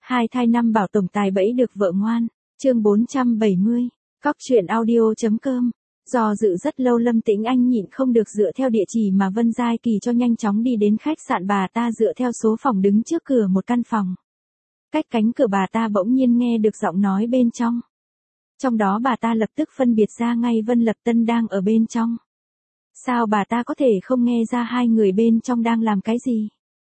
Hai thai năm bảo tổng tài bẫy được vợ ngoan. Chương 470. Cóc truyện audio.com. Do dự rất lâu Lâm Tĩnh Anh nhịn không được dựa theo địa chỉ mà Vân Giai Kỳ cho nhanh chóng đi đến khách sạn bà ta dựa theo số phòng đứng trước cửa một căn phòng. Cách cánh cửa bà ta bỗng nhiên nghe được giọng nói bên trong. Trong đó bà ta lập tức phân biệt ra ngay Vân Lập Tân đang ở bên trong. Sao bà ta có thể không nghe ra hai người bên trong đang làm cái gì?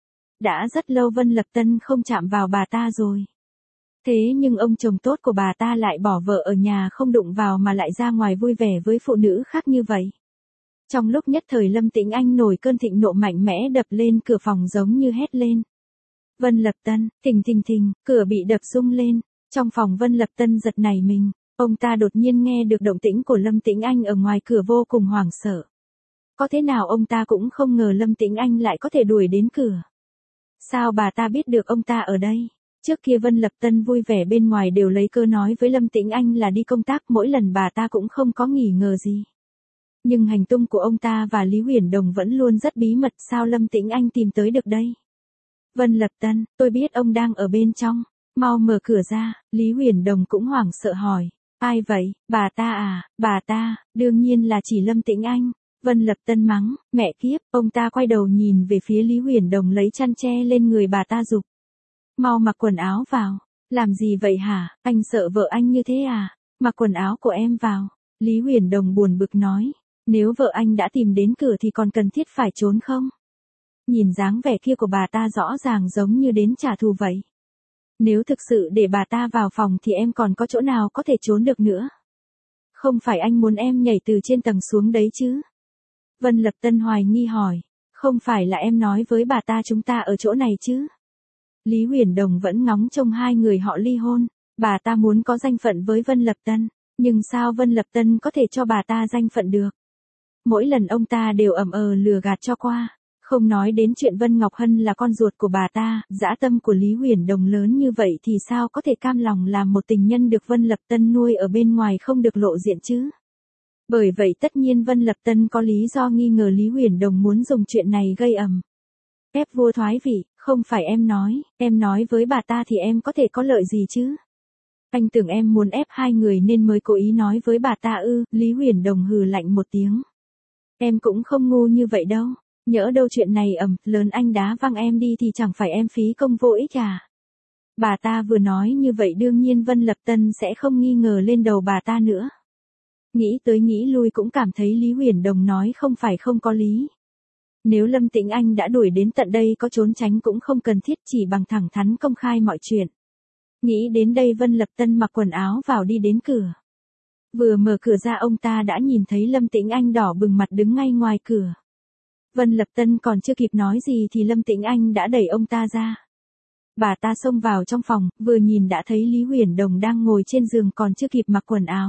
Đã rất lâu Vân Lập Tân không chạm vào bà ta rồi. Thế nhưng ông chồng tốt của bà ta lại bỏ vợ ở nhà không đụng vào mà lại ra ngoài vui vẻ với phụ nữ khác như vậy. Trong lúc nhất thời Lâm Tĩnh Anh nổi cơn thịnh nộ mạnh mẽ đập lên cửa phòng giống như hét lên. Vân Lập Tân, thình, cửa bị đập rung lên. Trong phòng Vân Lập Tân giật nảy mình. Ông ta đột nhiên nghe được động tĩnh của Lâm Tĩnh Anh ở ngoài cửa vô cùng hoảng sợ. Có thế nào ông ta cũng không ngờ Lâm Tĩnh Anh lại có thể đuổi đến cửa. Sao bà ta biết được ông ta ở đây? Trước kia Vân Lập Tân vui vẻ bên ngoài đều lấy cơ nói với Lâm Tĩnh Anh là đi công tác, mỗi lần bà ta cũng không có nghi ngờ gì. Nhưng hành tung của ông ta và Lý Huyền Đồng vẫn luôn rất bí mật, sao Lâm Tĩnh Anh tìm tới được đây? Vân Lập Tân, tôi biết ông đang ở bên trong, mau mở cửa ra. Lý Huyền Đồng cũng hoảng sợ hỏi. Ai vậy? Bà ta à? Bà ta, đương nhiên là chỉ Lâm Tĩnh Anh. Vân Lập Tân mắng, mẹ kiếp, ông ta quay đầu nhìn về phía Lý Huyền Đồng lấy chăn che lên người bà ta giục. Mau mặc quần áo vào. Làm gì vậy hả? Anh sợ vợ anh như thế à? Mặc quần áo của em vào. Lý Huyền Đồng buồn bực nói. Nếu vợ anh đã tìm đến cửa thì còn cần thiết phải trốn không? Nhìn dáng vẻ kia của bà ta rõ ràng giống như đến trả thù vậy. Nếu thực sự để bà ta vào phòng thì em còn có chỗ nào có thể trốn được nữa. Không phải anh muốn em nhảy từ trên tầng xuống đấy chứ? Vân Lập Tân hoài nghi hỏi. Không phải là em nói với bà ta chúng ta ở chỗ này chứ? Lý Huyền Đồng vẫn ngóng trông hai người họ ly hôn. Bà ta muốn có danh phận với Vân Lập Tân. Nhưng sao Vân Lập Tân có thể cho bà ta danh phận được? Mỗi lần ông ta đều lừa gạt cho qua. Không nói đến chuyện Vân Ngọc Hân là con ruột của bà ta, dã tâm của Lý Huyền Đồng lớn như vậy thì sao có thể cam lòng làm một tình nhân được Vân Lập Tân nuôi ở bên ngoài không được lộ diện chứ? Bởi vậy tất nhiên Vân Lập Tân có lý do nghi ngờ Lý Huyền Đồng muốn dùng chuyện này gây ầm. Ép vua thoái vị, không phải em nói với bà ta thì em có thể có lợi gì chứ? Anh tưởng em muốn ép hai người nên mới cố ý nói với bà ta ư? Lý Huyền Đồng hừ lạnh một tiếng. Em cũng không ngu như vậy đâu. Nhỡ đâu chuyện này lớn anh đá văng em đi thì chẳng phải em phí công vô ích à? Bà ta vừa nói như vậy đương nhiên Vân Lập Tân sẽ không nghi ngờ lên đầu bà ta nữa. Nghĩ tới nghĩ lui cũng cảm thấy Lý Huyền Đồng nói không phải không có lý. Nếu Lâm Tĩnh Anh đã đuổi đến tận đây có trốn tránh cũng không cần thiết, chỉ bằng thẳng thắn công khai mọi chuyện. Nghĩ đến đây Vân Lập Tân mặc quần áo vào đi đến cửa. Vừa mở cửa ra ông ta đã nhìn thấy Lâm Tĩnh Anh đỏ bừng mặt đứng ngay ngoài cửa. Vân Lập Tân còn chưa kịp nói gì thì Lâm Tĩnh Anh đã đẩy ông ta ra. Bà ta xông vào trong phòng, vừa nhìn đã thấy Lý Huyền Đồng đang ngồi trên giường còn chưa kịp mặc quần áo.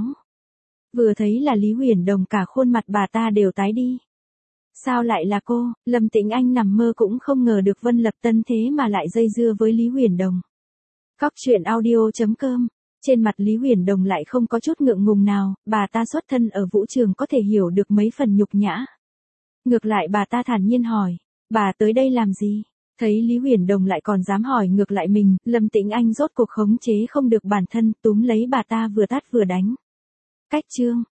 Vừa thấy là Lý Huyền Đồng cả khuôn mặt bà ta đều tái đi. Sao lại là cô? Lâm Tĩnh Anh nằm mơ cũng không ngờ được Vân Lập Tân thế mà lại dây dưa với Lý Huyền Đồng. Cóc truyện audio.com. Trên mặt Lý Huyền Đồng lại không có chút ngượng ngùng nào, bà ta xuất thân ở vũ trường có thể hiểu được mấy phần nhục nhã. Ngược lại bà ta thản nhiên hỏi, bà tới đây làm gì? Thấy Lý Huyền Đồng lại còn dám hỏi ngược lại mình, Lâm Tĩnh Anh rốt cuộc khống chế không được bản thân, túm lấy bà ta vừa tát vừa đánh. Cách chương.